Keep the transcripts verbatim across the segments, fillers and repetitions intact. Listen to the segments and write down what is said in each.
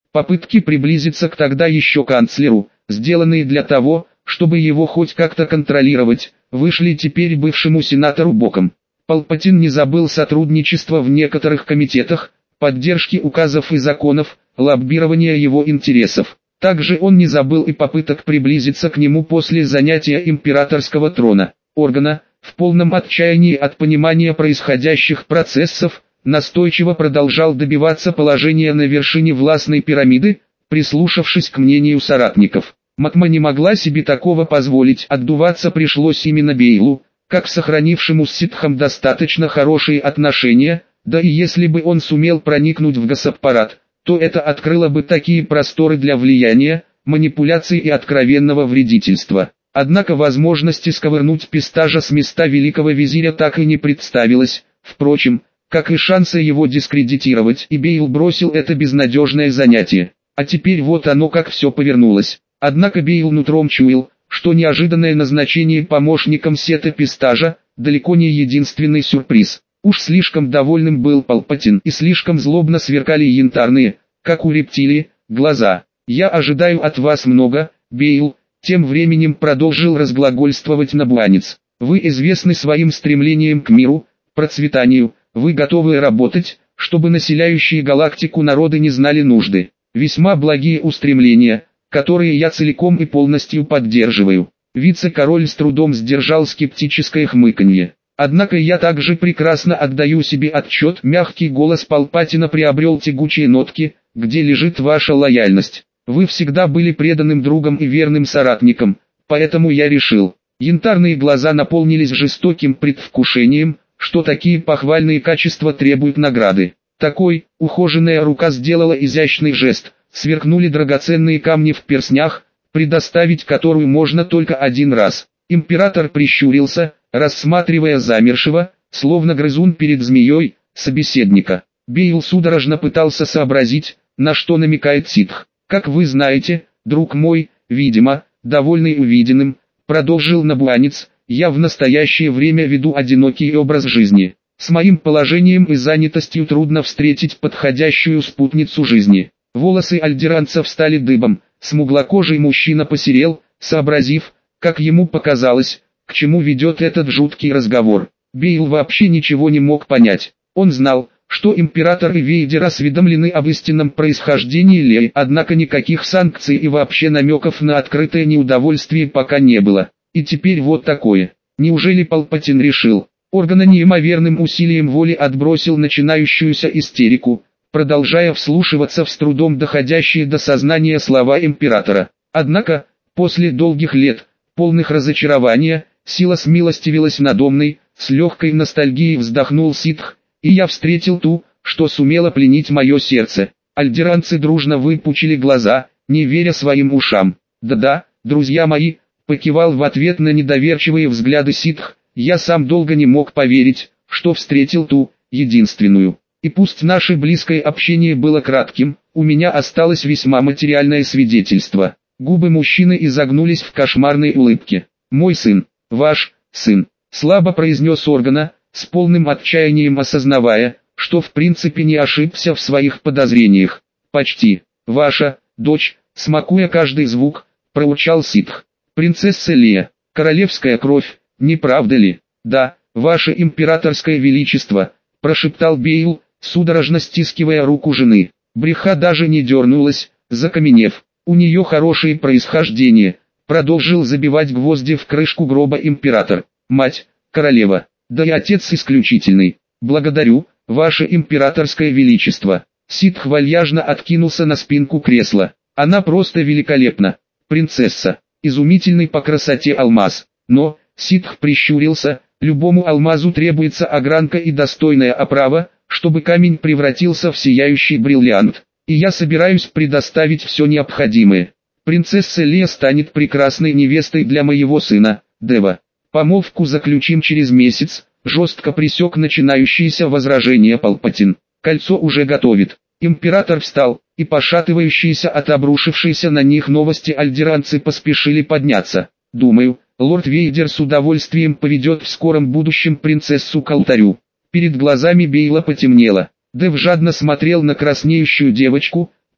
Попытки приблизиться к тогда еще канцлеру, сделанные для того, чтобы его хоть как-то контролировать, вышли теперь бывшему сенатору боком. Палпатин не забыл сотрудничества в некоторых комитетах, поддержки указов и законов, лоббирования его интересов. Также он не забыл и попыток приблизиться к нему после занятия императорского трона. Органа, в полном отчаянии от понимания происходящих процессов, настойчиво продолжал добиваться положения на вершине властной пирамиды, прислушавшись к мнению соратников. Матма не могла себе такого позволить, отдуваться пришлось именно Бейлу, как сохранившему с ситхом достаточно хорошие отношения, да и если бы он сумел проникнуть в госаппарат, то это открыло бы такие просторы для влияния, манипуляций и откровенного вредительства. Однако возможности сковырнуть Пистажа с места великого визиря так и не представилось, впрочем, как и шансы его дискредитировать, и Бейл бросил это безнадежное занятие. А теперь вот оно как все повернулось. Однако Бейл нутром чуял, что неожиданное назначение помощником Сета Пистажа далеко не единственный сюрприз. Уж слишком довольным был Палпатин и слишком злобно сверкали янтарные, как у рептилии, глаза. «Я ожидаю от вас много, Бейл», тем временем продолжил разглагольствовать набуанец. «Вы известны своим стремлением к миру, процветанию, вы готовы работать, чтобы населяющие галактику народы не знали нужды. Весьма благие устремления, которые я целиком и полностью поддерживаю». Вице-король с трудом сдержал скептическое хмыканье. «Однако я также прекрасно отдаю себе отчет», мягкий голос Палпатина приобрел тягучие нотки, «где лежит ваша лояльность. Вы всегда были преданным другом и верным соратником, поэтому я решил». Янтарные глаза наполнились жестоким предвкушением, что такие похвальные качества требуют награды. Такой, ухоженная рука сделала изящный жест, сверкнули драгоценные камни в перстнях, предоставить которую можно только один раз. Император прищурился, рассматривая замершего, словно грызун перед змеей, собеседника. Бейл судорожно пытался сообразить, на что намекает ситх. «Как вы знаете, друг мой, видимо, довольный увиденным», продолжил набуанец, «я в настоящее время веду одинокий образ жизни. С моим положением и занятостью трудно встретить подходящую спутницу жизни». Волосы альдеранца встали дыбом, смуглокожий мужчина посерел, сообразив, как ему показалось, к чему ведет этот жуткий разговор. Бейл вообще ничего не мог понять. Он знал, что император и Вейдер осведомлены об истинном происхождении Леи, однако никаких санкций и вообще намеков на открытое неудовольствие пока не было. И теперь вот такое. Неужели Палпатин решил? Органа неимоверным усилием воли отбросил начинающуюся истерику, продолжая вслушиваться в с трудом доходящие до сознания слова императора. Однако, после долгих лет, полных разочарования, сила смилостивилась надо мной, с легкой ностальгией вздохнул ситх, и я встретил ту, что сумела пленить мое сердце. Альдеранцы дружно выпучили глаза, не веря своим ушам. «Да-да, друзья мои», покивал в ответ на недоверчивые взгляды ситх, «я сам долго не мог поверить, что встретил ту, единственную. И пусть наше близкое общение было кратким, у меня осталось весьма материальное свидетельство». Губы мужчины изогнулись в кошмарной улыбке. «Мой сын, ваш сын», слабо произнес Органа, с полным отчаянием осознавая, что в принципе не ошибся в своих подозрениях. «Почти. Ваша дочь», смакуя каждый звук, проурчал ситх. «Принцесса Лея, королевская кровь, не правда ли?» «Да, ваше императорское величество», прошептал Бейл, судорожно стискивая руку жены. Бреха даже не дернулась, закаменев. «У нее хорошее происхождение», продолжил забивать гвозди в крышку гроба император. «Мать, королева, да и отец исключительный. Благодарю, ваше императорское величество». Ситх вальяжно откинулся на спинку кресла. «Она просто великолепна. Принцесса, изумительный по красоте алмаз». Но, ситх прищурился, любому алмазу требуется огранка и достойная оправа, чтобы камень превратился в сияющий бриллиант. И я собираюсь предоставить все необходимое. Принцесса Лея станет прекрасной невестой для моего сына, Дева. Помолвку заключим через месяц, жестко пресек начинающиеся возражения Палпатин. Кольцо уже готовит. Император встал, и пошатывающиеся от обрушившейся на них новости альдеранцы поспешили подняться. «Думаю, лорд Вейдер с удовольствием поведет в скором будущем принцессу к алтарю». Перед глазами Бейла потемнело. Дев жадно смотрел на краснеющую девочку,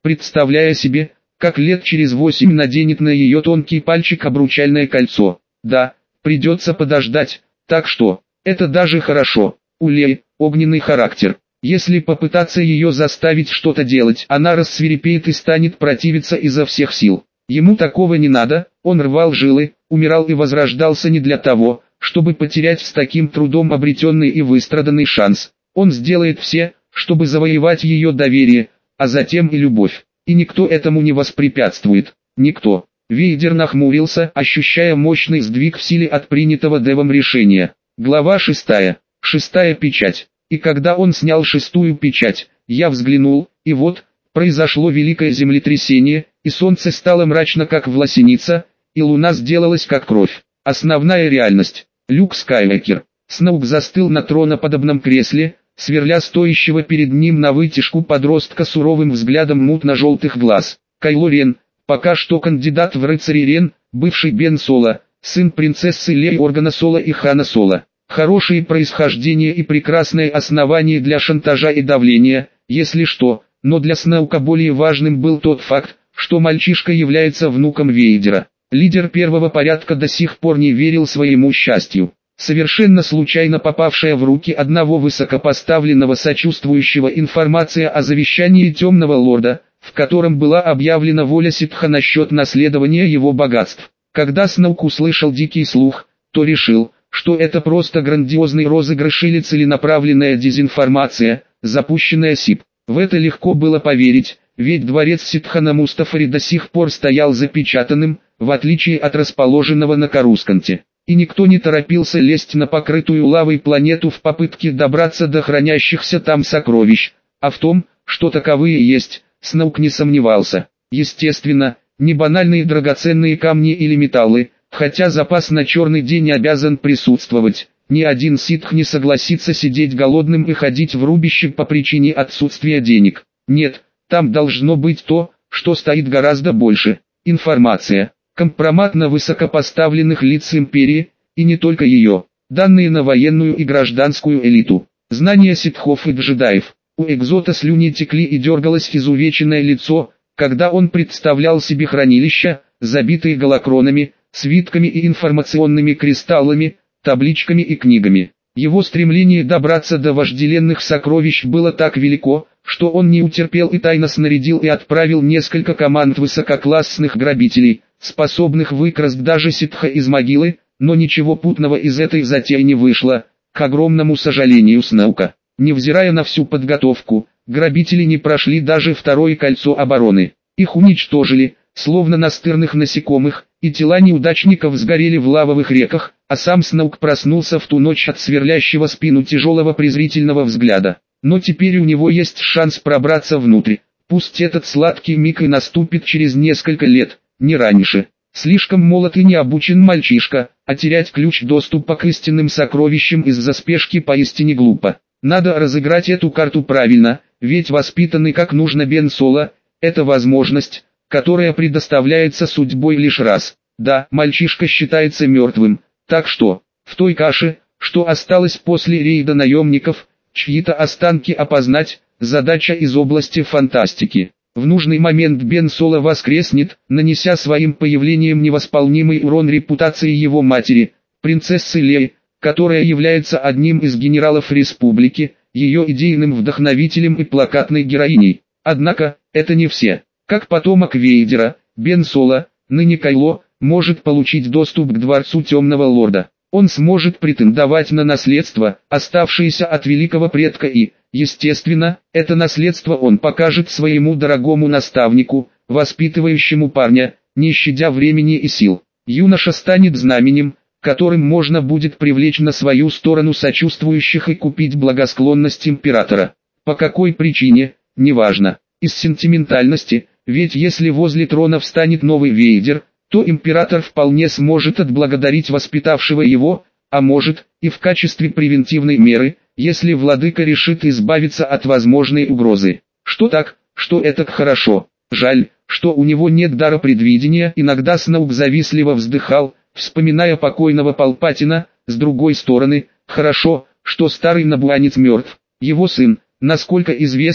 представляя себе, как лет через восемь наденет на ее тонкий пальчик обручальное кольцо. Да, придется подождать, так что, это даже хорошо. У Леи огненный характер. Если попытаться ее заставить что-то делать, она рассвирепеет и станет противиться изо всех сил. Ему такого не надо, он рвал жилы, умирал и возрождался не для того, чтобы потерять с таким трудом обретенный и выстраданный шанс. Он сделает все, чтобы завоевать ее доверие, а затем и любовь. И никто этому не воспрепятствует. Никто. Вейдер нахмурился, ощущая мощный сдвиг в силе от принятого Девом решения. Глава шестая. Шестая печать. И когда он снял шестую печать, я взглянул, и вот, произошло великое землетрясение, и солнце стало мрачно как власеница, и луна сделалась как кровь. Основная реальность. Люк Скайуокер. Сноук застыл на троноподобном кресле, сверля стоящего перед ним на вытяжку подростка суровым взглядом мутно-желтых глаз. Кайло Рен, пока что кандидат в рыцари Рен, бывший Бен Соло, сын принцессы Леи Органа Соло и Хана Соло. Хорошее происхождение и прекрасное основание для шантажа и давления, если что, но для Сноука более важным был тот факт, что мальчишка является внуком Вейдера. Лидер первого порядка до сих пор не верил своему счастью. Совершенно случайно попавшая в руки одного высокопоставленного сочувствующего информация о завещании Темного Лорда, в котором была объявлена воля ситха насчет наследования его богатств. Когда Сноук услышал дикий слух, то решил, что это просто грандиозный розыгрыш или целенаправленная дезинформация, запущенная СИП. В это легко было поверить, ведь дворец ситха на Мустафаре до сих пор стоял запечатанным, в отличие от расположенного на Карусканте. И никто не торопился лезть на покрытую лавой планету в попытке добраться до хранящихся там сокровищ, а в том, что таковые есть, Сноук не сомневался. Естественно, не банальные драгоценные камни или металлы, хотя запас на черный день обязан присутствовать. Ни один ситх не согласится сидеть голодным и ходить в рубище по причине отсутствия денег. Нет, там должно быть то, что стоит гораздо больше. Информация. Компромат на высокопоставленных лиц империи, и не только ее. Данные на военную и гражданскую элиту. Знания ситхов и джедаев. У Экзота слюни текли и дергалось изувеченное лицо, когда он представлял себе хранилища, забитые голокронами, свитками и информационными кристаллами, табличками и книгами. Его стремление добраться до вожделенных сокровищ было так велико, что он не утерпел и тайно снарядил и отправил несколько команд высококлассных грабителей, способных выкрасть даже ситха из могилы, но ничего путного из этой затеи не вышло, к огромному сожалению Сноука. Невзирая на всю подготовку, грабители не прошли даже второе кольцо обороны. Их уничтожили, словно настырных насекомых, и тела неудачников сгорели в лавовых реках, а сам Сноук проснулся в ту ночь от сверлящего спину тяжелого презрительного взгляда. Но теперь у него есть шанс пробраться внутрь. Пусть этот сладкий миг и наступит через несколько лет, не раньше. Слишком молод и не обучен мальчишка, а терять ключ доступа к истинным сокровищам из-за спешки поистине глупо. Надо разыграть эту карту правильно, ведь воспитанный как нужно Бен Соло – это возможность, которая предоставляется судьбой лишь раз. Да, мальчишка считается мертвым, так что, в той каше, что осталось после рейда наемников, чьи-то останки опознать – задача из области фантастики. В нужный момент Бен Соло воскреснет, нанеся своим появлением невосполнимый урон репутации его матери, принцессы Леи, которая является одним из генералов республики, ее идейным вдохновителем и плакатной героиней. Однако, это не все. Как потомок Вейдера, Бен Соло, ныне Кайло, может получить доступ к дворцу Темного Лорда. Он сможет претендовать на наследство, оставшееся от великого предка и, естественно, это наследство он покажет своему дорогому наставнику, воспитывающему парня, не щадя времени и сил. Юноша станет знаменем, которым можно будет привлечь на свою сторону сочувствующих и купить благосклонность императора. По какой причине, неважно. Из сентиментальности, ведь если возле трона встанет новый Вейдер, то император вполне сможет отблагодарить воспитавшего его, а может, и в качестве превентивной меры, если владыка решит избавиться от возможной угрозы. Что так, что это хорошо. Жаль, что у него нет дара предвидения. Иногда Сноук завистливо вздыхал, вспоминая покойного Палпатина. С другой стороны, хорошо, что старый набуанец мертв. Его сын, насколько известно,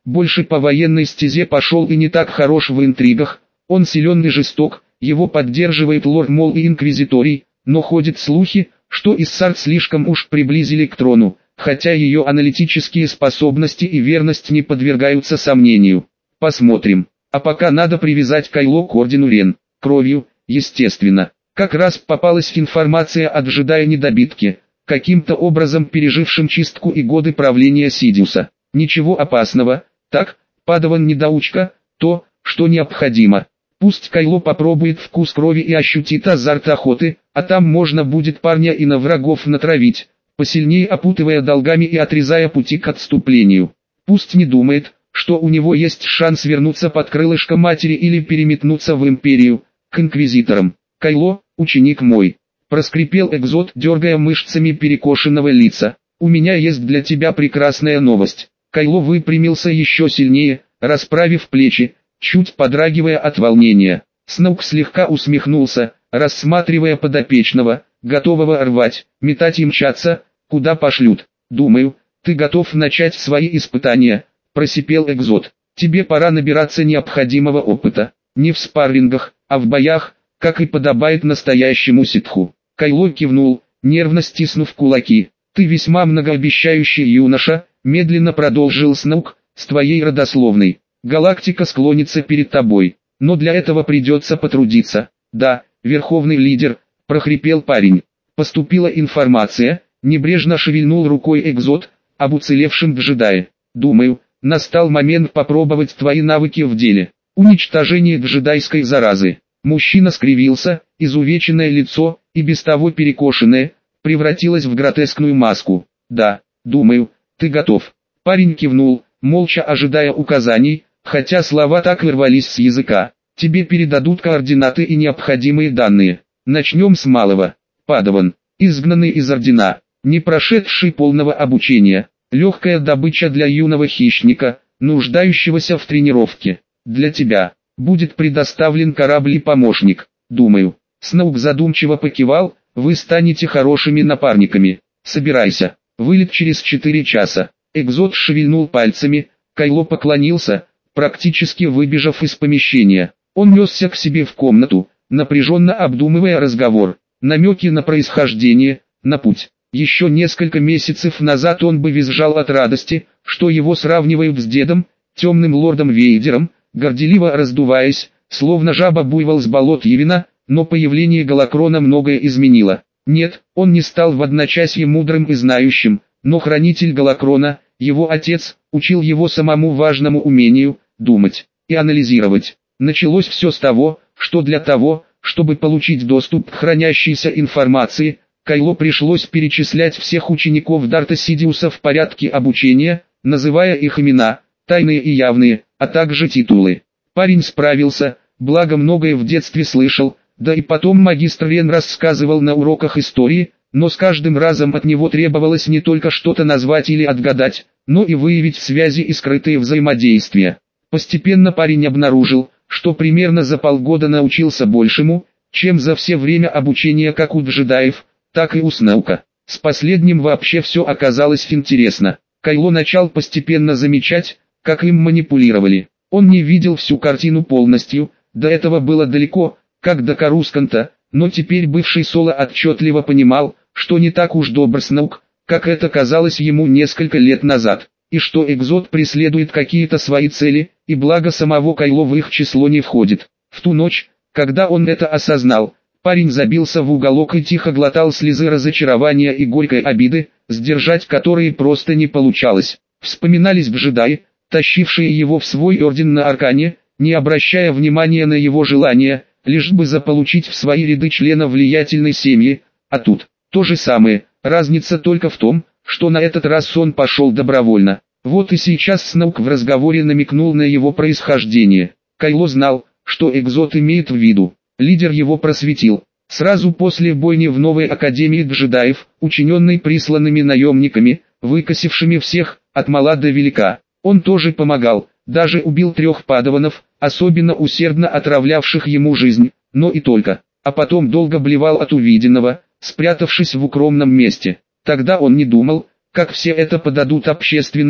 больше по военной стезе пошел и не так хорош в интригах. Он силен и жесток, его поддерживает лорд Мол и инквизиторий, но ходят слухи, что Иссард слишком уж приблизили к трону, хотя ее аналитические способности и верность не подвергаются сомнению. Посмотрим. А пока надо привязать Кайло к ордену Рен. Кровью, естественно. Как раз попалась информация от джедая-недобитки, каким-то образом пережившим чистку и годы правления Сидиуса. Ничего опасного, так, падаван-недоучка, то, что необходимо. Пусть Кайло попробует вкус крови и ощутит азарт охоты, а там можно будет парня и на врагов натравить, посильнее опутывая долгами и отрезая пути к отступлению. Пусть не думает, что у него есть шанс вернуться под крылышко матери или переметнуться в империю, к инквизиторам. «Кайло, ученик мой», — проскрипел Экзот, дергая мышцами перекошенного лица, — «у меня есть для тебя прекрасная новость». Кайло выпрямился еще сильнее, расправив плечи, чуть подрагивая от волнения. Сноук слегка усмехнулся, рассматривая подопечного, готового рвать, метать и мчаться, куда пошлют. «Думаю, ты готов начать свои испытания», — просипел Экзот. «Тебе пора набираться необходимого опыта, не в спаррингах, а в боях, как и подобает настоящему ситху». Кайло кивнул, нервно стиснув кулаки. «Ты весьма многообещающий юноша», — медленно продолжил Сноук, — «с твоей родословной. Галактика склонится перед тобой, но для этого придется потрудиться». «Да, верховный лидер», — прохрипел парень. «Поступила информация», — небрежно шевельнул рукой Экзот, — «об уцелевшем джедае. Думаю, настал момент попробовать твои навыки в деле. Уничтожение джедайской заразы». Мужчина скривился, изувеченное лицо, и без того перекошенное, превратилось в гротескную маску. «Да, думаю, ты готов». Парень кивнул, молча ожидая указаний, хотя слова так и рвались с языка. «Тебе передадут координаты и необходимые данные. Начнем с малого. Падаван, изгнанный из ордена, не прошедший полного обучения, легкая добыча для юного хищника, нуждающегося в тренировке. Для тебя будет предоставлен корабль и помощник, думаю». Сноук задумчиво покивал, «Вы станете хорошими напарниками. Собирайся, вылет через четыре часа». Экзот шевельнул пальцами, Кайло поклонился, практически выбежав из помещения. Он несся к себе в комнату, напряженно обдумывая разговор, намеки на происхождение, на путь. Еще несколько месяцев назад он бы визжал от радости, что его сравнивают с дедом, темным лордом Вейдером, горделиво раздуваясь, словно жаба буйвол с болот Явина, но появление Галакрона многое изменило. Нет, он не стал в одночасье мудрым и знающим, но хранитель Галакрона, его отец, учил его самому важному умению – думать и анализировать. Началось все с того, что для того, чтобы получить доступ к хранящейся информации, Кайло пришлось перечислять всех учеников Дарта Сидиуса в порядке обучения, называя их имена, тайные и явные, а также титулы. Парень справился, благо многое в детстве слышал, да и потом магистр Рен рассказывал на уроках истории, но с каждым разом от него требовалось не только что-то назвать или отгадать, но и выявить связи и скрытые взаимодействия. Постепенно парень обнаружил, что примерно за полгода научился большему, чем за все время обучения как у джедаев, так и у Сноука. С последним вообще все оказалось интересно. Кайло начал постепенно замечать, как им манипулировали. Он не видел всю картину полностью, до этого было далеко, как до Карусканта, но теперь бывший Соло отчетливо понимал, что не так уж добр Сноук, как это казалось ему несколько лет назад, и что Экзот преследует какие-то свои цели, и благо самого Кайло в их число не входит. В ту ночь, когда он это осознал, парень забился в уголок и тихо глотал слезы разочарования и горькой обиды, сдержать которые просто не получалось. Вспоминались джедаи, тащившие его в свой орден на Аркане, не обращая внимания на его желания, лишь бы заполучить в свои ряды члена влиятельной семьи, а тут то же самое, разница только в том, что на этот раз он пошел добровольно. Вот и сейчас Сноук в разговоре намекнул на его происхождение. Кайло знал, что Экзот имеет в виду. Лидер его просветил. Сразу после бойни в новой академии джедаев, учиненной присланными наемниками, выкосившими всех, от мала до велика, он тоже помогал, даже убил трех падаванов, особенно усердно отравлявших ему жизнь, но и только. А потом долго блевал от увиденного, спрятавшись в укромном месте. Тогда он не думал, как все это подадут общественности,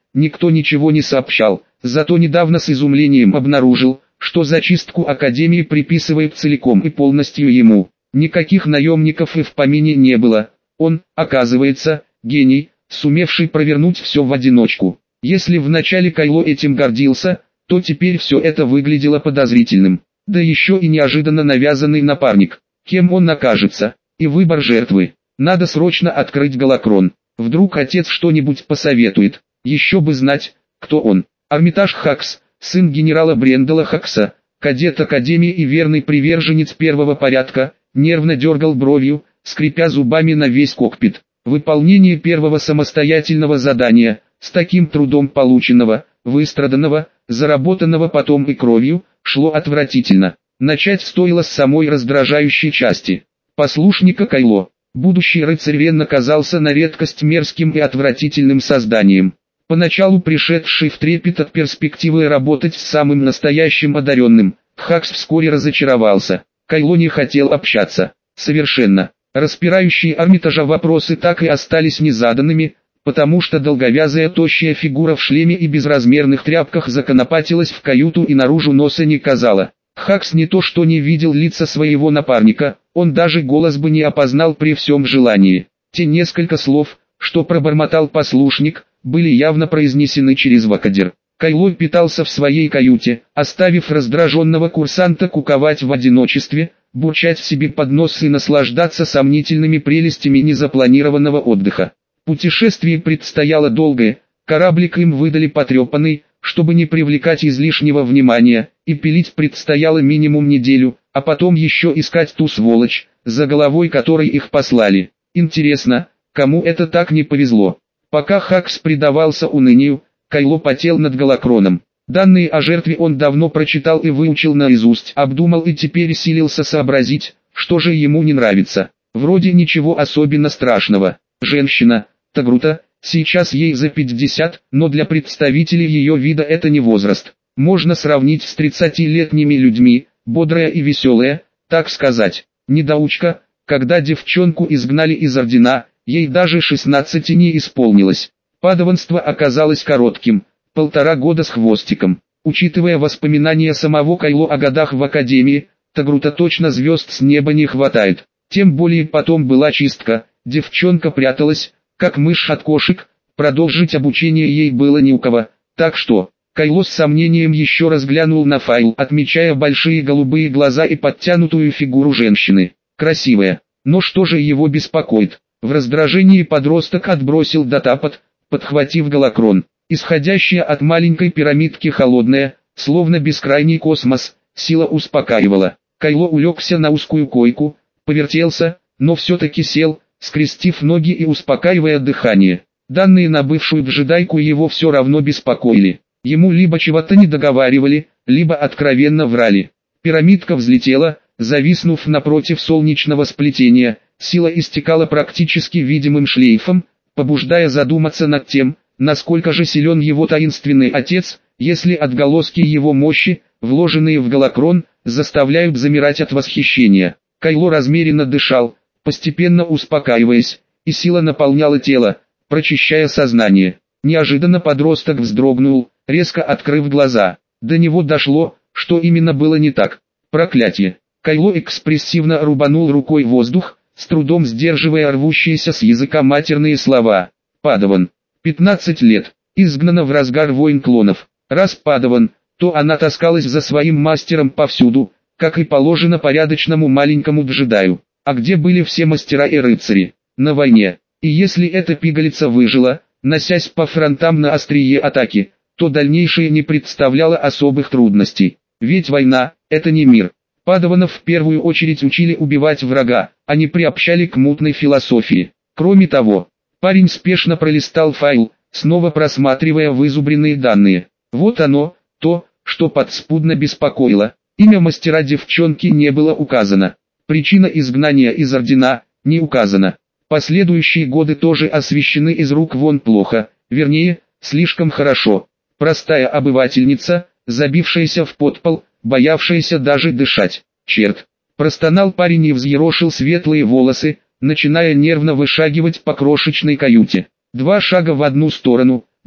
никто ничего не сообщал, зато недавно с изумлением обнаружил, что зачистку Академии приписывает целиком и полностью ему. Никаких наемников и в помине не было. Он, оказывается, гений, сумевший провернуть все в одиночку. Если вначале Кайло этим гордился, то теперь все это выглядело подозрительным. Да еще и неожиданно навязанный напарник. Кем он окажется? И выбор жертвы. Надо срочно открыть Галакрон. Вдруг отец что-нибудь посоветует. Еще бы знать, кто он. Армитаж Хакс, сын генерала Брендела Хакса, кадет Академии и верный приверженец первого порядка, нервно дергал бровью, скрипя зубами на весь кокпит. Выполнение первого самостоятельного задания, с таким трудом полученного, выстраданного, заработанного потом и кровью, шло отвратительно. Начать стоило с самой раздражающей части. Послушника Кайло. Будущий рыцарь Ренна казался на редкость мерзким и отвратительным созданием. Поначалу пришедший в трепет от перспективы работать с самым настоящим одаренным, Хакс вскоре разочаровался. Кайло не хотел общаться. Совершенно. Распирающие Армитажа вопросы так и остались незаданными, потому что долговязая тощая фигура в шлеме и безразмерных тряпках законопатилась в каюту и наружу носа не казала. Хакс не то что не видел лица своего напарника, он даже голос бы не опознал при всем желании. Те несколько слов, что пробормотал послушник, были явно произнесены через вакадер. Кайло питался в своей каюте, оставив раздраженного курсанта куковать в одиночестве, бурчать себе под нос и наслаждаться сомнительными прелестями незапланированного отдыха. Путешествие предстояло долгое, кораблик им выдали потрепанный, чтобы не привлекать излишнего внимания, и пилить предстояло минимум неделю, а потом еще искать ту сволочь, за головой которой их послали. Интересно, кому это так не повезло? Пока Хакс предавался унынию, Кайло потел над Галакроном. Данные о жертве он давно прочитал и выучил наизусть, обдумал и теперь силился сообразить, что же ему не нравится. Вроде ничего особенно страшного. Женщина, Тагрута, сейчас ей за пятьдесят, но для представителей ее вида это не возраст. Можно сравнить с тридцатилетними людьми, бодрая и веселая, так сказать. Недоучка, когда девчонку изгнали из ордена, ей даже шестнадцати не исполнилось. Падаванство оказалось коротким, полтора года с хвостиком. Учитывая воспоминания самого Кайло о годах в Академии, Тагрута точно звезд с неба не хватает. Тем более потом была чистка, девчонка пряталась, как мышь от кошек, продолжить обучение ей было не у кого, так что... Кайло с сомнением еще раз глянул на файл, отмечая большие голубые глаза и подтянутую фигуру женщины. Красивая. Но что же его беспокоит? В раздражении подросток отбросил датапад, подхватив Галакрон. Исходящая от маленькой пирамидки холодная, словно бескрайний космос, сила успокаивала. Кайло улегся на узкую койку, повертелся, но все-таки сел, скрестив ноги и успокаивая дыхание. Данные на бывшую джедайку его все равно беспокоили. Ему либо чего-то не договаривали, либо откровенно врали. Пирамидка взлетела, зависнув напротив солнечного сплетения, сила истекала практически видимым шлейфом, побуждая задуматься над тем, насколько же силен его таинственный отец, если отголоски его мощи, вложенные в Галакрон, заставляют замирать от восхищения. Кайло размеренно дышал, постепенно успокаиваясь, и сила наполняла тело, прочищая сознание. Неожиданно подросток вздрогнул, резко открыв глаза. До него дошло, что именно было не так. Проклятие. Кайло экспрессивно рубанул рукой воздух, с трудом сдерживая рвущиеся с языка матерные слова. Падаван. пятнадцать лет. Изгнана в разгар войн клонов. Раз Падаван, то она таскалась за своим мастером повсюду, как и положено порядочному маленькому джедаю. А где были все мастера и рыцари? На войне. И если эта пигалица выжила, носясь по фронтам на острие атаки, то дальнейшее не представляло особых трудностей. Ведь война – это не мир. Падаванов в первую очередь учили убивать врага, а не приобщали к мутной философии. Кроме того, парень спешно пролистал файл, снова просматривая вызубренные данные. Вот оно, то, что подспудно беспокоило. Имя мастера девчонки не было указано. Причина изгнания из ордена – не указана. Последующие годы тоже освещены из рук вон плохо, вернее, слишком хорошо. Простая обывательница, забившаяся в подпол, боявшаяся даже дышать. Черт! Простонал парень и взъерошил светлые волосы, начиная нервно вышагивать по крошечной каюте. Два шага в одну сторону,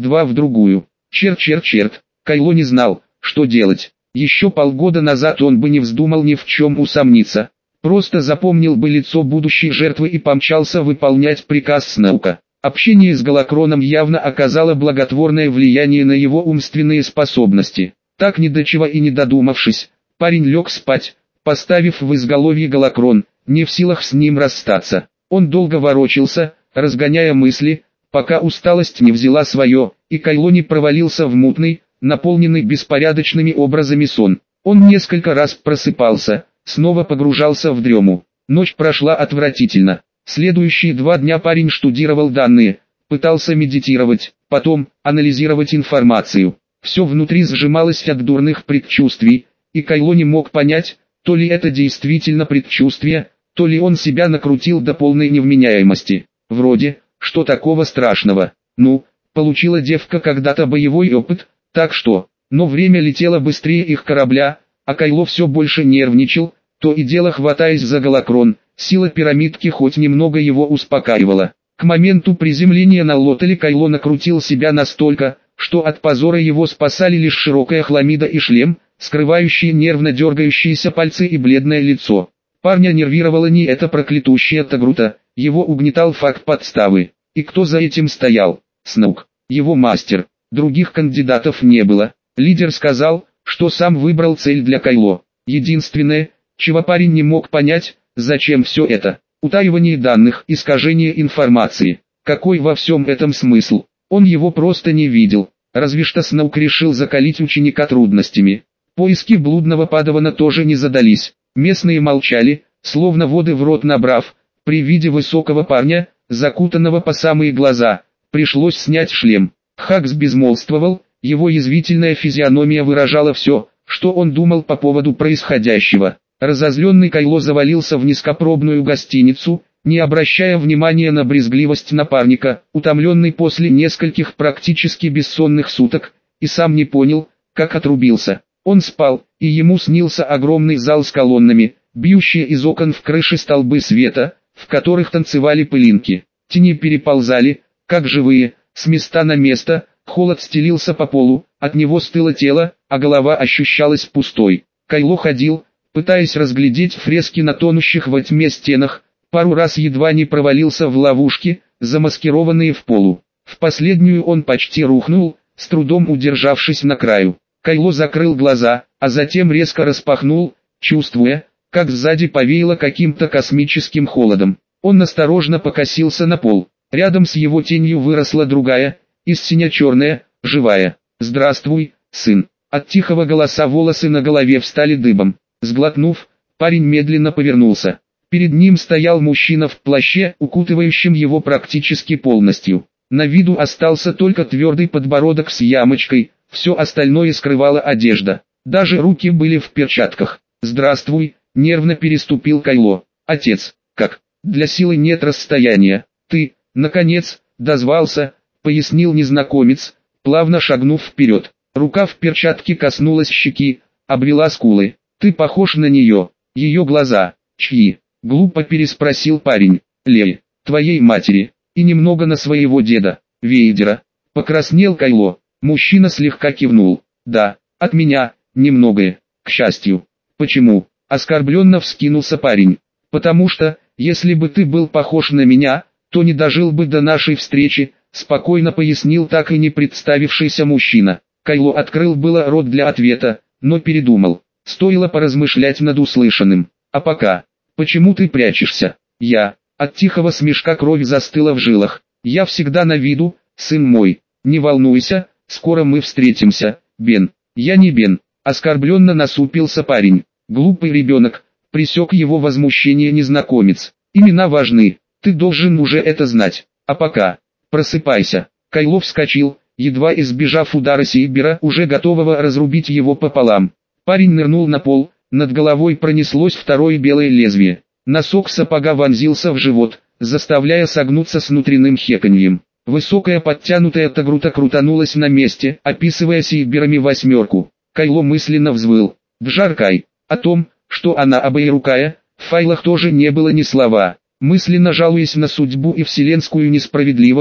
два в другую. Черт-черт-черт, Кайло не знал, что делать. Еще полгода назад он бы не вздумал ни в чем усомниться. Просто запомнил бы лицо будущей жертвы и помчался выполнять приказ Сноука. Общение с Галакроном явно оказало благотворное влияние на его умственные способности. Так ни до чего и не додумавшись, парень лег спать, поставив в изголовье Галакрон, не в силах с ним расстаться. Он долго ворочался, разгоняя мысли, пока усталость не взяла свое, и Кайло не провалился в мутный, наполненный беспорядочными образами сон. Он несколько раз просыпался, снова погружался в дрему. Ночь прошла отвратительно. Следующие два дня парень штудировал данные, пытался медитировать, потом анализировать информацию. Все внутри сжималось от дурных предчувствий, и Кайло не мог понять, то ли это действительно предчувствие, то ли он себя накрутил до полной невменяемости. Вроде, что такого страшного? Ну, получила девка когда-то боевой опыт, так что, но время летело быстрее их корабля, а Кайло все больше нервничал, то и дело хватаясь за Галакрон. Сила пирамидки хоть немного его успокаивала. К моменту приземления на Лотеле Кайло накрутил себя настолько, что от позора его спасали лишь широкая хламида и шлем, скрывающие нервно дергающиеся пальцы и бледное лицо. Парня нервировала не эта проклятущая Тагрута, его угнетал факт подставы. И кто за этим стоял? Сноук, его мастер. Других кандидатов не было. Лидер сказал, что сам выбрал цель для Кайло. Единственное, чего парень не мог понять, зачем все это? Утаивание данных, искажение информации. Какой во всем этом смысл? Он его просто не видел. Разве что Сноук решил закалить ученика трудностями. Поиски блудного падавана тоже не задались. Местные молчали, словно воды в рот набрав. При виде высокого парня, закутанного по самые глаза, пришлось снять шлем. Хакс безмолвствовал, его язвительная физиономия выражала все, что он думал по поводу происходящего. Разозленный Кайло завалился в низкопробную гостиницу, не обращая внимания на брезгливость напарника, утомленный после нескольких практически бессонных суток, и сам не понял, как отрубился. Он спал, и ему снился огромный зал с колоннами, бьющие из окон в крыше столбы света, в которых танцевали пылинки. Тени переползали, как живые, с места на место, холод стелился по полу, от него стыло тело, а голова ощущалась пустой. Кайло ходил, пытаясь разглядеть фрески на тонущих во тьме стенах, пару раз едва не провалился в ловушки, замаскированные в полу. В последнюю он почти рухнул, с трудом удержавшись на краю. Кайло закрыл глаза, а затем резко распахнул, чувствуя, как сзади повеяло каким-то космическим холодом. Он осторожно покосился на пол. Рядом с его тенью выросла другая, истинно черная, живая. «Здравствуй, сын». От тихого голоса волосы на голове встали дыбом. Сглотнув, парень медленно повернулся. Перед ним стоял мужчина в плаще, укутывающем его практически полностью. На виду остался только твердый подбородок с ямочкой, все остальное скрывала одежда. Даже руки были в перчатках. «Здравствуй», — нервно переступил Кайло. «Отец, как? Для силы нет расстояния. Ты, наконец, дозвался», — пояснил незнакомец, плавно шагнув вперед. Рука в перчатке коснулась щеки, обвела скулы. «Ты похож на нее». Ее глаза. «Чьи?» — глупо переспросил парень. «Леи, твоей матери, и немного на своего деда, Вейдера». Покраснел Кайло. Мужчина слегка кивнул. «Да, от меня, немногое, к счастью». «Почему?» — оскорбленно вскинулся парень. «Потому что, если бы ты был похож на меня, то не дожил бы до нашей встречи», — спокойно пояснил так и не представившийся мужчина. Кайло открыл было рот для ответа, но передумал. Стоило поразмышлять над услышанным. «А пока, почему ты прячешься?» «Я». От тихого смешка кровь застыла в жилах. «Я всегда на виду, сын мой. Не волнуйся, скоро мы встретимся, Бен». «Я не Бен», — оскорбленно насупился парень. «Глупый ребенок», — пресек его возмущение незнакомец. «Имена важны, ты должен уже это знать. А пока, просыпайся». Кайло вскочил, едва избежав удара Сейбера, уже готового разрубить его пополам. Парень нырнул на пол, над головой пронеслось второе белое лезвие. Носок сапога вонзился в живот, заставляя согнуться с внутренним хеканьем. Высокая подтянутая Тагрута крутанулась на месте, описывая Сейберами восьмерку. Кайло мысленно взвыл. Джаркай. О том, что она обоирукая, в файлах тоже не было ни слова. Мысленно жалуясь на судьбу и вселенскую несправедливость,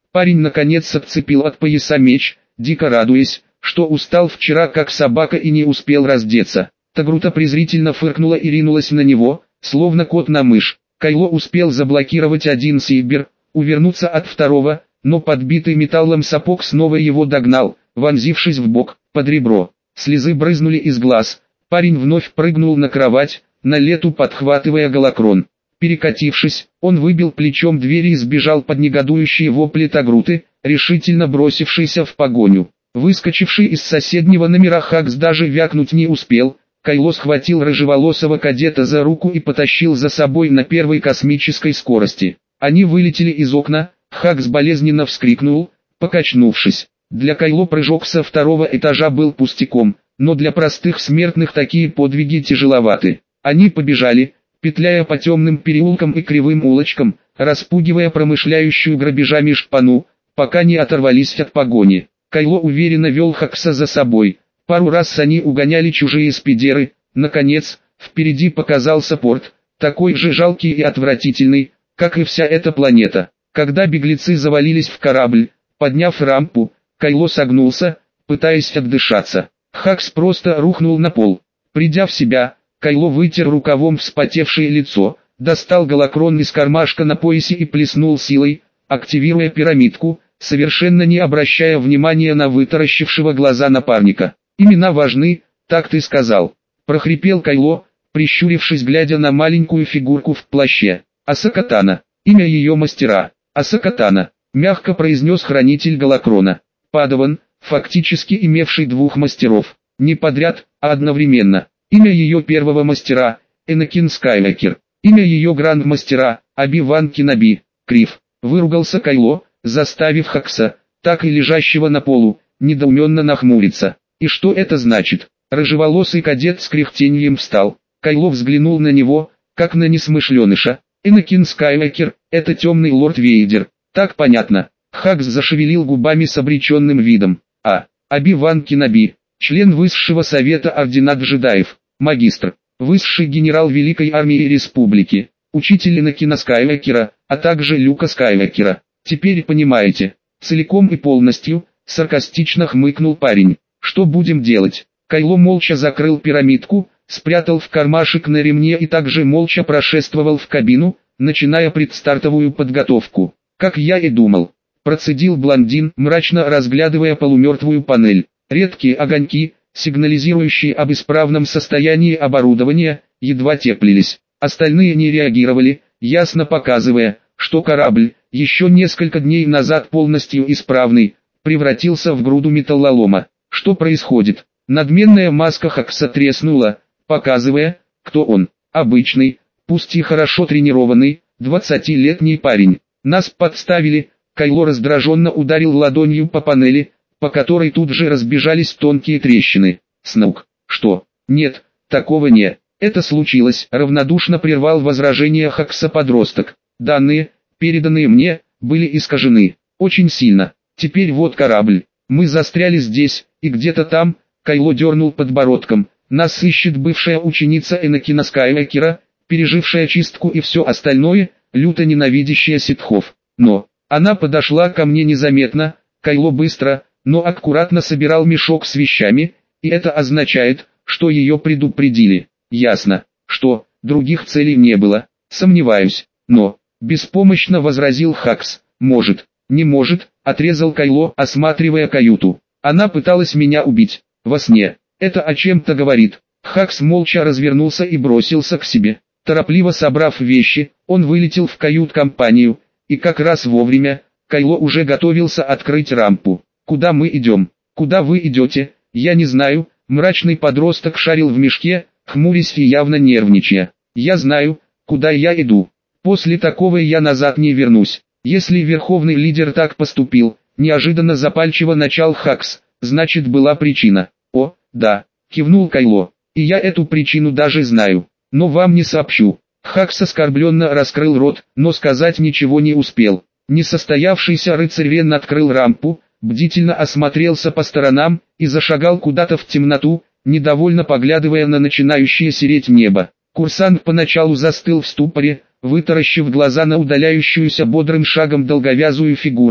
Парень наконец отцепил от пояса меч, дико радуясь, что устал вчера как собака и не успел раздеться. Тагрута презрительно фыркнула и ринулась на него, словно кот на мышь. Кайло успел заблокировать один сейбер, увернуться от второго, но подбитый металлом сапог снова его догнал, вонзившись в бок, под ребро. Слезы брызнули из глаз. Парень вновь прыгнул на кровать, на лету подхватывая голокрон. Перекатившись, он выбил плечом двери и сбежал под негодующие вопли Тагруты, решительно бросившийся в погоню. Выскочивший из соседнего номера Хакс даже вякнуть не успел. Кайло схватил рыжеволосого кадета за руку и потащил за собой на первой космической скорости. Они вылетели из окна, Хакс болезненно вскрикнул, покачнувшись. Для Кайло прыжок со второго этажа был пустяком, но для простых смертных такие подвиги тяжеловаты. Они побежали, петляя по темным переулкам и кривым улочкам, распугивая промышляющую грабежами шпану, пока не оторвались от погони. Кайло уверенно вел Хакса за собой. Пару раз они угоняли чужие спидеры. Наконец, впереди показался порт, такой же жалкий и отвратительный, как и вся эта планета. Когда беглецы завалились в корабль, подняв рампу, Кайло согнулся, пытаясь отдышаться. Хакс просто рухнул на пол. Придя в себя, Кайло вытер рукавом вспотевшее лицо, достал голокрон из кармашка на поясе и плеснул силой, активируя пирамидку, совершенно не обращая внимания на вытаращившего глаза напарника. «Имена важны, так ты сказал», — прохрипел Кайло, прищурившись, глядя на маленькую фигурку в плаще. «Асакатана, имя ее мастера». «Асакатана», — мягко произнес хранитель голокрона. «Падаван, фактически имевший двух мастеров, не подряд, а одновременно. Имя ее первого мастера — Энакин Скайуокер. Имя ее гранд-мастера — Оби-Ван Кеноби». Крив, выругался Кайло, заставив Хакса, так и лежащего на полу, недоуменно нахмуриться. «И что это значит?» Рыжеволосый кадет с кряхтеньем встал. Кайло взглянул на него, как на несмышленыша. «Энакин Скайуокер — это темный лорд Вейдер». «Так понятно». Хакс зашевелил губами с обреченным видом. «А, Оби-Ван Кеноби, член Высшего Совета Ордена Джедаев, магистр, высший генерал Великой Армии Республики, учитель Энакина Скайуокера, а также Люка Скайуокера. Теперь понимаете?» Целиком и полностью, саркастично хмыкнул парень. «Что будем делать?» Кайло молча закрыл пирамидку, спрятал в кармашек на ремне и также молча прошествовал в кабину, начиная предстартовую подготовку. «Как я и думал», — процедил блондин, мрачно разглядывая полумертвую панель. Редкие огоньки, сигнализирующие об исправном состоянии оборудования, едва теплились. Остальные не реагировали, ясно показывая, что корабль, еще несколько дней назад полностью исправный, превратился в груду металлолома. Что происходит? Надменная маска Хакса треснула, показывая, кто он. Обычный, пусть и хорошо тренированный, двадцатилетний парень. Нас подставили. Кайло раздраженно ударил ладонью по панели, по которой тут же разбежались тонкие трещины. Снук. Что? Нет, такого не. Это случилось. Равнодушно прервал возражение Хакса подросток. Данные, переданные мне, были искажены. Очень сильно. Теперь вот корабль. Мы застряли здесь, и где-то там, Кайло дернул подбородком, нас ищет бывшая ученица Энакина Скайуокера, пережившая чистку и все остальное, люто ненавидящая ситхов. Но, она подошла ко мне незаметно, Кайло быстро, но аккуратно собирал мешок с вещами, и это означает, что ее предупредили. Ясно, что, других целей не было, сомневаюсь, но, беспомощно возразил Хакс, может, не может, отрезал Кайло, осматривая каюту. Она пыталась меня убить, во сне, это о чем-то говорит. Хакс молча развернулся и бросился к себе. Торопливо собрав вещи, он вылетел в кают-компанию, и как раз вовремя, Кайло уже готовился открыть рампу. «Куда мы идем? Куда вы идете? Я не знаю», мрачный подросток шарил в мешке, хмурясь и явно нервничая. «Я знаю, куда я иду. После такого я назад не вернусь. Если верховный лидер так поступил», неожиданно запальчиво начал Хакс, значит была причина. «О, да», кивнул Кайло, и я эту причину даже знаю, но вам не сообщу. Хакс оскорбленно раскрыл рот, но сказать ничего не успел. Несостоявшийся рыцарь Рен открыл рампу, бдительно осмотрелся по сторонам и зашагал куда-то в темноту, недовольно поглядывая на начинающее сереть небо. Курсант поначалу застыл в ступоре, вытаращив глаза на удаляющуюся бодрым шагом долговязую фигуру,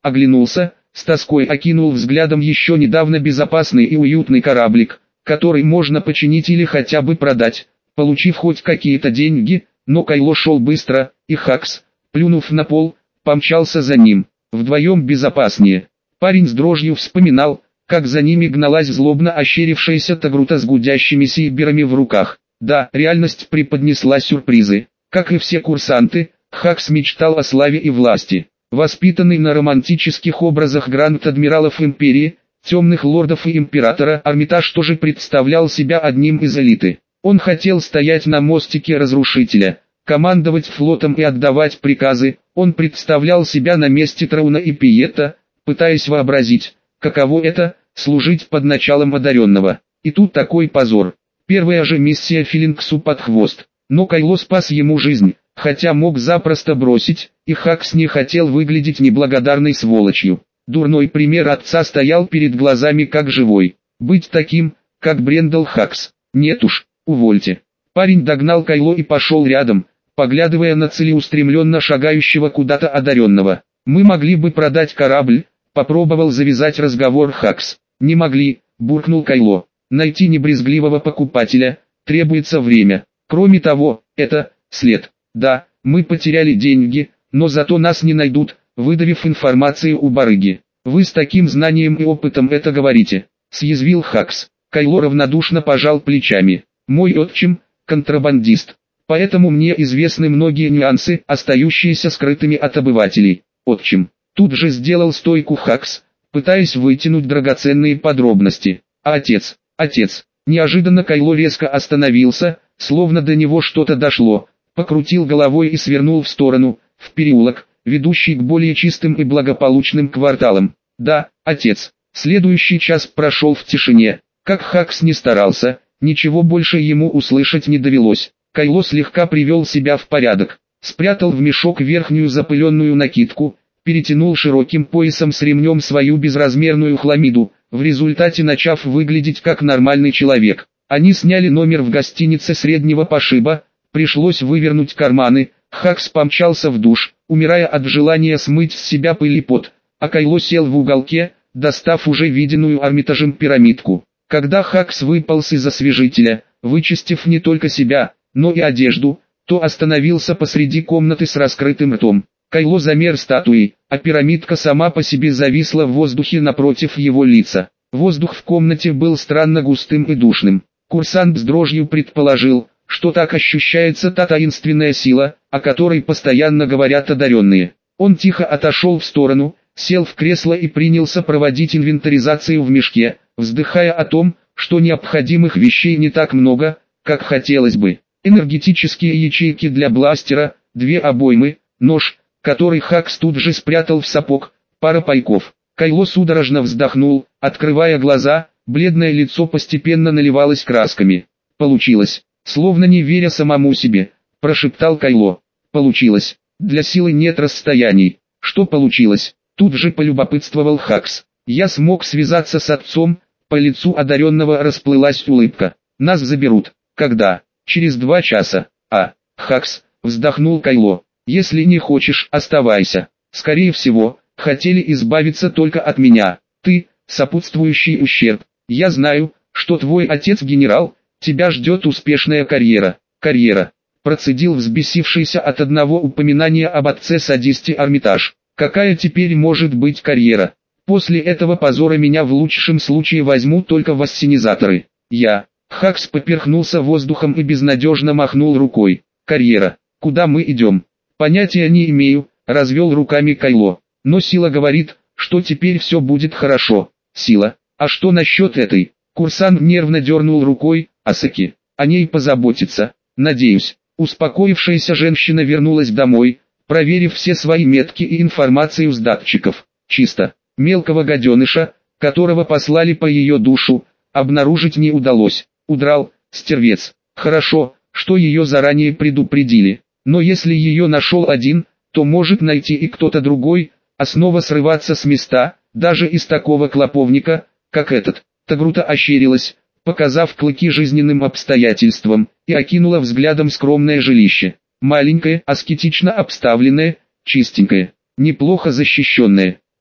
Оглянулся, с тоской окинул взглядом еще недавно безопасный и уютный кораблик, который можно починить или хотя бы продать, получив хоть какие-то деньги, но Кайло шел быстро, и Хакс, плюнув на пол, помчался за ним. Вдвоем безопаснее. Парень с дрожью вспоминал, как за ними гналась злобно ощерившаяся Тагрута с гудящими сейберами в руках. Да, реальность преподнесла сюрпризы. Как и все курсанты, Хакс мечтал о славе и власти. Воспитанный на романтических образах гранд-адмиралов империи, темных лордов и императора, Армитаж тоже представлял себя одним из элиты. Он хотел стоять на мостике разрушителя, командовать флотом и отдавать приказы. Он представлял себя на месте Трауна и Пиета, пытаясь вообразить, каково это – служить под началом одаренного. И тут такой позор. Первая же миссия Филингсу под хвост. Но Кайло спас ему жизнь, хотя мог запросто бросить, и Хакс не хотел выглядеть неблагодарной сволочью. Дурной пример отца стоял перед глазами как живой. Быть таким, как Брендел Хакс. Нет уж, увольте. Парень догнал Кайло и пошел рядом, поглядывая на целеустремленно шагающего куда-то одаренного. «Мы могли бы продать корабль», — попробовал завязать разговор Хакс. «Не могли», — буркнул Кайло. «Найти небрезгливого покупателя, требуется время. Кроме того, это след. Да, мы потеряли деньги, но зато нас не найдут, выдавив информацию у барыги. Вы с таким знанием и опытом это говорите», — съязвил Хакс. Кайло равнодушно пожал плечами. «Мой отчим — контрабандист, поэтому мне известны многие нюансы, остающиеся скрытыми от обывателей». «Отчим». Тут же сделал стойку Хакс, пытаясь вытянуть драгоценные подробности. «А отец? Отец?» Неожиданно Кайло резко остановился, словно до него что-то дошло, покрутил головой и свернул в сторону, в переулок, ведущий к более чистым и благополучным кварталам. «Да, отец». Следующий час прошел в тишине. Как Хакс не старался, ничего больше ему услышать не довелось. Кайло слегка привел себя в порядок, спрятал в мешок верхнюю запыленную накидку, перетянул широким поясом с ремнем свою безразмерную хламиду, в результате начав выглядеть как нормальный человек. Они сняли номер в гостинице среднего пошиба, пришлось вывернуть карманы. Хакс помчался в душ, умирая от желания смыть с себя пыль и пот, а Кайло сел в уголке, достав уже виденную Армитажем пирамидку. Когда Хакс выполз из освежителя, вычистив не только себя, но и одежду, то остановился посреди комнаты с раскрытым ртом. Кайло замер статуей, а пирамидка сама по себе зависла в воздухе напротив его лица. Воздух в комнате был странно густым и душным. Курсант с дрожью предположил, что так ощущается та таинственная сила, о которой постоянно говорят одаренные. Он тихо отошел в сторону, сел в кресло и принялся проводить инвентаризацию в мешке, вздыхая о том, что необходимых вещей не так много, как хотелось бы. Энергетические ячейки для бластера, две обоймы, нож, который Хакс тут же спрятал в сапог, пара пайков. Кайло судорожно вздохнул, открывая глаза, бледное лицо постепенно наливалось красками. «Получилось», словно не веря самому себе, прошептал Кайло. «Получилось. Для силы нет расстояний». «Что получилось?» Тут же полюбопытствовал Хакс. «Я смог связаться с отцом», по лицу одаренного расплылась улыбка. «Нас заберут». «Когда?» «Через два часа». «А, Хакс», вздохнул Кайло. «Если не хочешь, оставайся. Скорее всего, хотели избавиться только от меня. Ты – сопутствующий ущерб. Я знаю, что твой отец генерал, тебя ждет успешная карьера». «Карьера», – процедил взбесившийся от одного упоминания об отце-садисте Армитаж. «Какая теперь может быть карьера? После этого позора меня в лучшем случае возьмут только в ассенизаторы». «Я». Хакс поперхнулся воздухом и безнадежно махнул рукой. «Карьера. Куда мы идем?» «Понятия не имею», — развел руками Кайло. «Но сила говорит, что теперь все будет хорошо». «Сила? А что насчет этой?» Курсант нервно дернул рукой. «Асаки. О ней позаботиться. Надеюсь». Успокоившаяся женщина вернулась домой, проверив все свои метки и информацию с датчиков. Чисто. Мелкого гаденыша, которого послали по ее душу, обнаружить не удалось. Удрал, стервец. Хорошо, что ее заранее предупредили. Но если ее нашел один, то может найти и кто-то другой, а снова срываться с места, даже из такого клоповника, как этот. Тагрута ощерилась, показав клыки жизненным обстоятельствам, и окинула взглядом скромное жилище. Маленькое, аскетично обставленное, чистенькое, неплохо защищенное.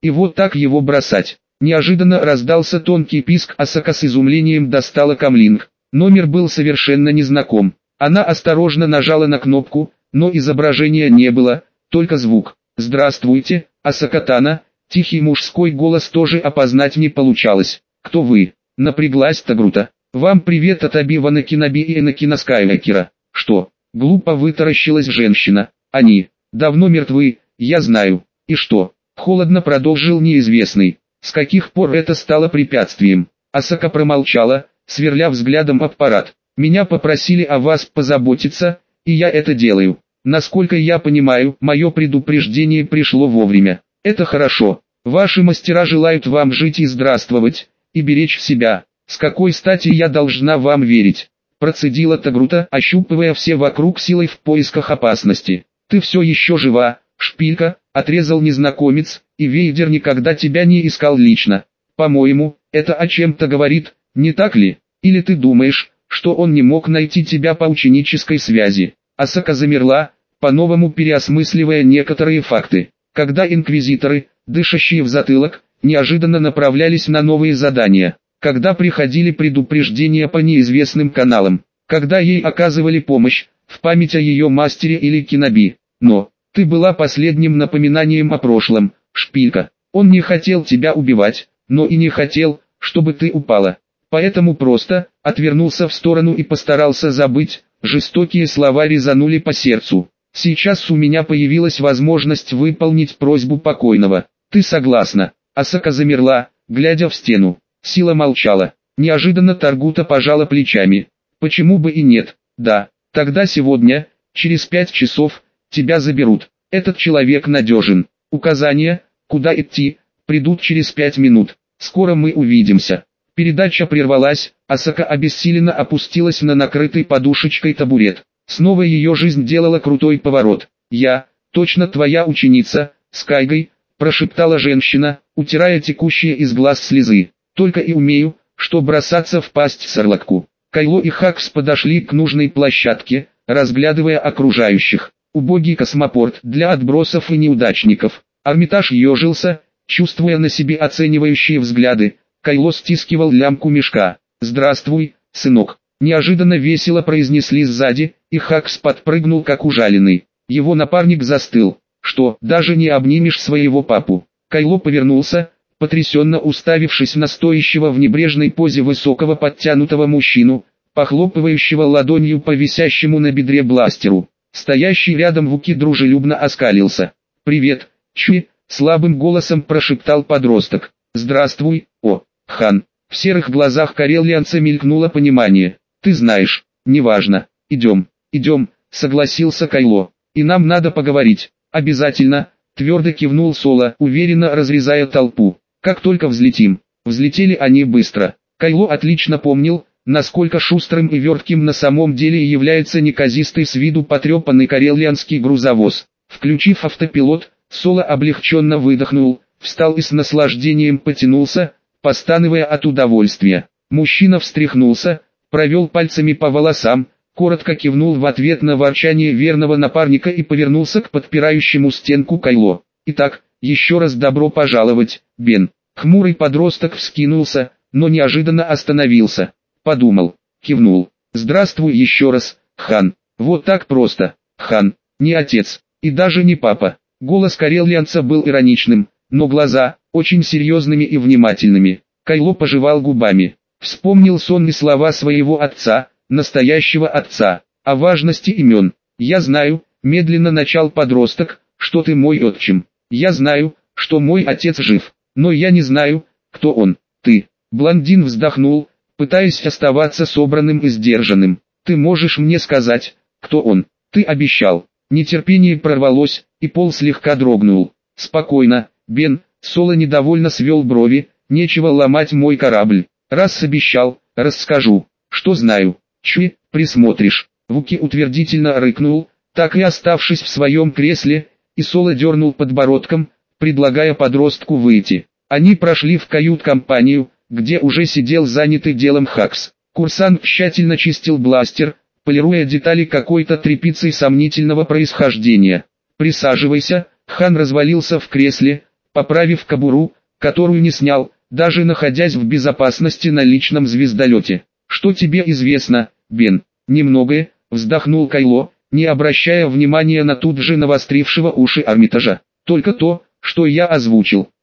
И вот так его бросать. Неожиданно раздался тонкий писк, Асака с изумлением достала камлинг. Номер был совершенно незнаком. Она осторожно нажала на кнопку, но изображения не было, только звук. «Здравствуйте, Асака-тана», тихий мужской голос тоже опознать не получалось. «Кто вы?» Напряглась Тагрута. «Вам привет от Оби-Вана Кеноби и Энакина Скайуокера». «Что?» Глупо вытаращилась женщина. «Они давно мертвы, я знаю». «И что?» Холодно продолжил неизвестный. «С каких пор это стало препятствием?» Асака промолчала, сверля взглядом аппарат. «Меня попросили о вас позаботиться, и я это делаю. Насколько я понимаю, мое предупреждение пришло вовремя. Это хорошо. Ваши мастера желают вам жить и здравствовать, и беречь себя. С какой стати я должна вам верить?» Процедила Тагрута, ощупывая все вокруг силой в поисках опасности. «Ты все еще жива, шпилька», — отрезал незнакомец, «и Вейдер никогда тебя не искал лично. По-моему, это о чем-то говорит, не так ли? Или ты думаешь, что он не мог найти тебя по ученической связи?» Асака замерла, по-новому переосмысливая некоторые факты. Когда инквизиторы, дышащие в затылок, неожиданно направлялись на новые задания, когда приходили предупреждения по неизвестным каналам, когда ей оказывали помощь, в память о ее мастере или Кеноби. Но, ты была последним напоминанием о прошлом, шпилька. Он не хотел тебя убивать, но и не хотел, чтобы ты упала. Поэтому просто отвернулся в сторону и постарался забыть. Жестокие слова резанули по сердцу. «Сейчас у меня появилась возможность выполнить просьбу покойного. Ты согласна?» Асака замерла, глядя в стену. Сила молчала. Неожиданно Таргута пожала плечами. «Почему бы и нет? Да, тогда сегодня, через пять часов, тебя заберут. Этот человек надежен. Указания, куда идти, придут через пять минут. Скоро мы увидимся». Передача прервалась, Асака обессиленно опустилась на накрытый подушечкой табурет. Снова ее жизнь делала крутой поворот. «Я, точно твоя ученица, Скайгой», – прошептала женщина, утирая текущие из глаз слезы. «Только и умею, что бросаться в пасть Сарлаку». Кайло и Хакс подошли к нужной площадке, разглядывая окружающих. Убогий космопорт для отбросов и неудачников. Армитаж ежился, чувствуя на себе оценивающие взгляды. Кайло стискивал лямку мешка. «Здравствуй, сынок», – неожиданно весело произнесли сзади, и Хакс подпрыгнул как ужаленный. Его напарник застыл. «Что, даже не обнимешь своего папу?» Кайло повернулся, потрясенно уставившись на стоящего в небрежной позе высокого подтянутого мужчину, похлопывающего ладонью по висящему на бедре бластеру. Стоящий рядом Вуки дружелюбно оскалился. «Привет, Чуи», – слабым голосом прошептал подросток. «Здравствуй, О, Хан». В серых глазах карелианца мелькнуло понимание. «Ты знаешь, неважно. Идем, идем», – согласился Кайло. «И нам надо поговорить». «Обязательно», – твердо кивнул Соло, уверенно разрезая толпу. «Как только взлетим». Взлетели они быстро. Кайло отлично помнил, насколько шустрым и вертким на самом деле является неказистый с виду потрепанный карелианский грузовоз. Включив автопилот, Соло облегченно выдохнул, встал и с наслаждением потянулся, постановая от удовольствия. Мужчина встряхнулся, провел пальцами по волосам, коротко кивнул в ответ на ворчание верного напарника и повернулся к подпирающему стенку Кайло. «Итак, еще раз добро пожаловать, Бен». Хмурый подросток вскинулся, но неожиданно остановился. Подумал, кивнул. «Здравствуй еще раз, Хан». «Вот так просто, Хан, не отец, и даже не папа». Голос карелианца был ироничным, но глаза очень серьезными и внимательными. Кайло пожевал губами. Вспомнил сонные слова своего отца, настоящего отца, о важности имен. «Я знаю», — медленно начал подросток, — «что ты мой отчим. Я знаю, что мой отец жив, но я не знаю, кто он». «Ты». Блондин вздохнул, пытаясь оставаться собранным и сдержанным. «Ты можешь мне сказать, кто он?» «Ты обещал». Нетерпение прорвалось, и пол слегка дрогнул. «Спокойно, Бен», — Соло недовольно свел брови, — «нечего ломать мой корабль. Раз обещал, расскажу, что знаю». «Чуи, присмотришь». Вуки утвердительно рыкнул, так и оставшись в своем кресле, и Соло дернул подбородком, предлагая подростку выйти. Они прошли в кают-компанию, где уже сидел занятый делом Хакс. Курсант тщательно чистил бластер, полируя детали какой-то тряпицей сомнительного происхождения. «Присаживайся», — Хан развалился в кресле, поправив кобуру, которую не снял, даже находясь в безопасности на личном звездолете. «Что тебе известно, Бен?» «Немногое», вздохнул Кайло, не обращая внимания на тут же навострившего уши Армитажа. «Только то, что я озвучил.